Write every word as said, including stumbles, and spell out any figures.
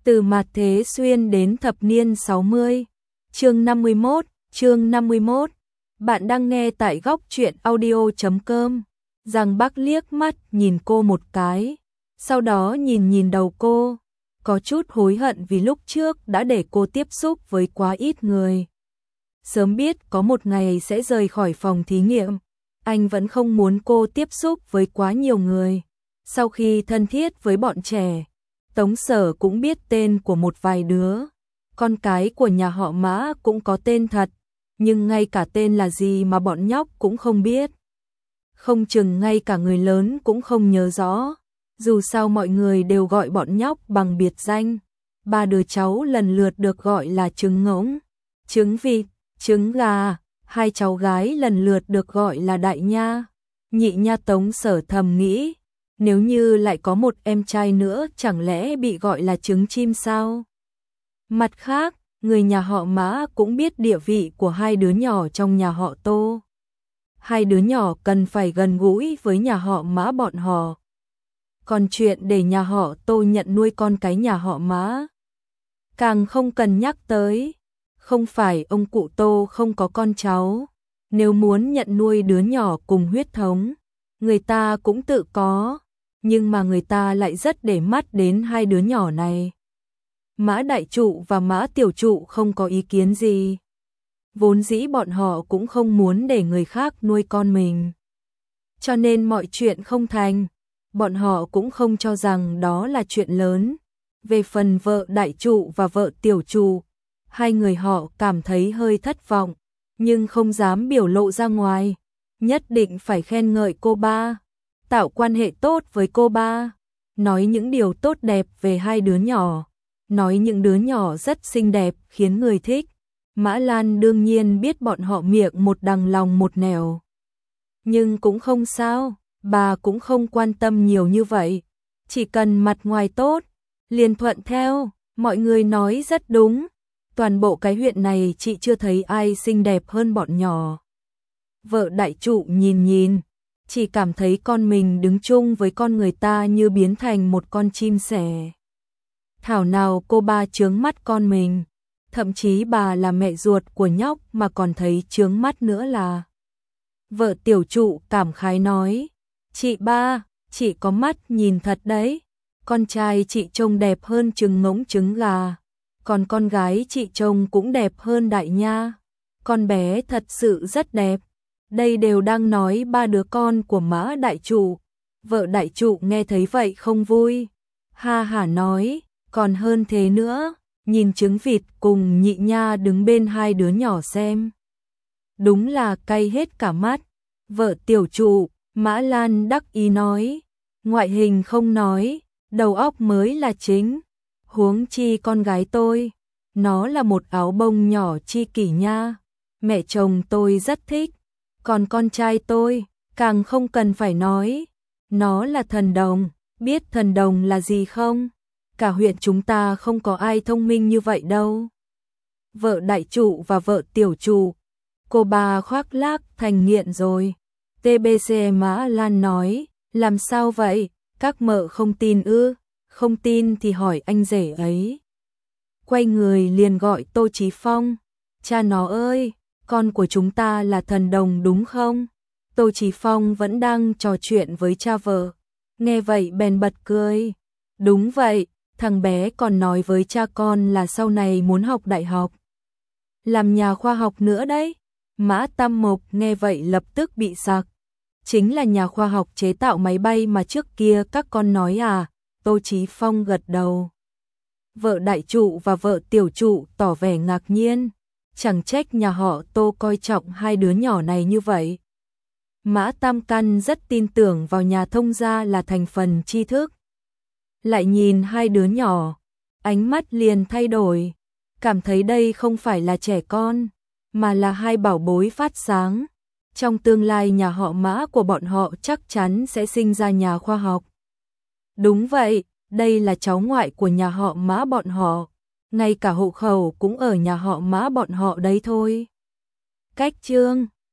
Từ mạt thế xuyên đến thập niên sáu mươi. Chương năm mươi mốt, chương năm mươi mốt. Bạn đang nghe tại góc truyện audio chấm com. Giang Bắc liếc mắt nhìn cô một cái, sau đó nhìn nhìn đầu cô, có chút hối hận vì lúc trước đã để cô tiếp xúc với quá ít người. Sớm biết có một ngày sẽ rời khỏi phòng thí nghiệm, anh vẫn không muốn cô tiếp xúc với quá nhiều người. Sau khi thân thiết với bọn trẻ, Tống Sở cũng biết tên của một vài đứa. Con cái của nhà họ Mã cũng có tên thật, nhưng ngay cả tên là gì mà bọn nhóc cũng không biết. Không chừng ngay cả người lớn cũng không nhớ rõ. Dù sao mọi người đều gọi bọn nhóc bằng biệt danh. Ba đứa cháu lần lượt được gọi là trứng ngỗng, trứng vịt, trứng gà. Hai cháu gái lần lượt được gọi là Đại Nha, Nhị Nha. Tống Sở thầm nghĩ, nếu như lại có một em trai nữa chẳng lẽ bị gọi là trứng chim sao? Mặt khác, người nhà họ Mã cũng biết địa vị của hai đứa nhỏ trong nhà họ Tô. Hai đứa nhỏ cần phải gần gũi với nhà họ Mã bọn họ. Còn chuyện để nhà họ Tô nhận nuôi con cái nhà họ Mã, càng không cần nhắc tới. Không phải ông cụ Tô không có con cháu, nếu muốn nhận nuôi đứa nhỏ cùng huyết thống, người ta cũng tự có, nhưng mà người ta lại rất để mắt đến hai đứa nhỏ này. Mã Đại Trụ và Mã Tiểu Trụ không có ý kiến gì. Vốn dĩ bọn họ cũng không muốn để người khác nuôi con mình. Cho nên mọi chuyện không thành, bọn họ cũng không cho rằng đó là chuyện lớn. Về phần vợ Đại Trụ và vợ Tiểu Trụ, hai người họ cảm thấy hơi thất vọng, nhưng không dám biểu lộ ra ngoài. Nhất định phải khen ngợi cô ba, tạo quan hệ tốt với cô ba, nói những điều tốt đẹp về hai đứa nhỏ, nói những đứa nhỏ rất xinh đẹp khiến người thích. Mã Lan đương nhiên biết bọn họ miệng một đằng lòng một nẻo. Nhưng cũng không sao, bà cũng không quan tâm nhiều như vậy. Chỉ cần mặt ngoài tốt, liền thuận theo. Mọi người nói rất đúng. Toàn bộ cái huyện này chị chưa thấy ai xinh đẹp hơn bọn nhỏ. Vợ Đại Trụ nhìn nhìn, chỉ cảm thấy con mình đứng chung với con người ta như biến thành một con chim sẻ. Thảo nào cô ba chướng mắt con mình, thậm chí bà là mẹ ruột của nhóc mà còn thấy chướng mắt nữa là. Vợ Tiểu Trụ cảm khái nói, chị ba, chị có mắt nhìn thật đấy, con trai chị trông đẹp hơn trứng ngỗng trứng gà. Còn con gái chị trông cũng đẹp hơn Đại Nha. Con bé thật sự rất đẹp. Đây đều đang nói ba đứa con của Mã Đại Trụ. Vợ Đại Trụ nghe thấy vậy không vui. Ha hả nói, còn hơn thế nữa, nhìn trứng vịt cùng Nhị Nha đứng bên hai đứa nhỏ xem. Đúng là cay hết cả mắt. Vợ Tiểu Trụ, Mã Lan đắc ý nói, ngoại hình không nói, đầu óc mới là chính. Huống chi con gái tôi, nó là một áo bông nhỏ chi kỷ nha. Mẹ chồng tôi rất thích. Còn con trai tôi, càng không cần phải nói. Nó là thần đồng, biết thần đồng là gì không? Cả huyện chúng ta không có ai thông minh như vậy đâu. Vợ Đại Trụ và vợ Tiểu Trụ, cô bà khoác lác thành nghiện rồi. tê bê xê Mã Lan nói, làm sao vậy, các mợ không tin ư? Không tin thì hỏi anh rể ấy. Quay người liền gọi Tô Chí Phong. Cha nó ơi, con của chúng ta là thần đồng đúng không? Tô Chí Phong vẫn đang trò chuyện với cha vợ. Nghe vậy bèn bật cười. Đúng vậy, thằng bé còn nói với cha con là sau này muốn học đại học. Làm nhà khoa học nữa đấy. Mã Tam Mộc nghe vậy lập tức bị sặc. Chính là nhà khoa học chế tạo máy bay mà trước kia các con nói à? Tô Chí Phong gật đầu. Vợ Đại Trụ và vợ Tiểu Trụ tỏ vẻ ngạc nhiên. Chẳng trách nhà họ Tô coi trọng hai đứa nhỏ này như vậy. Mã Tam Căn rất tin tưởng vào nhà thông gia là thành phần tri thức. Lại nhìn hai đứa nhỏ, ánh mắt liền thay đổi. Cảm thấy đây không phải là trẻ con, mà là hai bảo bối phát sáng. Trong tương lai nhà họ Mã của bọn họ chắc chắn sẽ sinh ra nhà khoa học. Đúng vậy, đây là cháu ngoại của nhà họ Mã bọn họ, ngay cả hộ khẩu cũng ở nhà họ Mã bọn họ đấy thôi. Cách chương